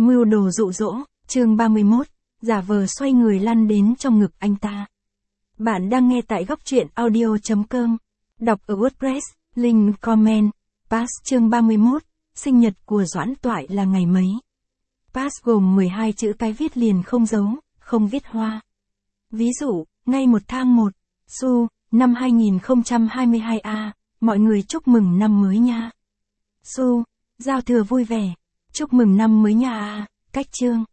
Mưu đồ dụ dỗ, chương 31, giả vờ xoay người lăn đến trong ngực anh ta. Bạn đang nghe tại góc truyện audio.com. Đọc ở WordPress, link comment. Pass chương 31, sinh nhật của Doãn Toại là ngày mấy? Pass gồm 12 chữ cái viết liền không dấu, không viết hoa. Ví dụ, ngay 1 tháng 1, Su, năm 2022A, mọi người chúc mừng năm mới nha. Su, giao thừa vui vẻ, chúc mừng năm mới nha a, cách chương.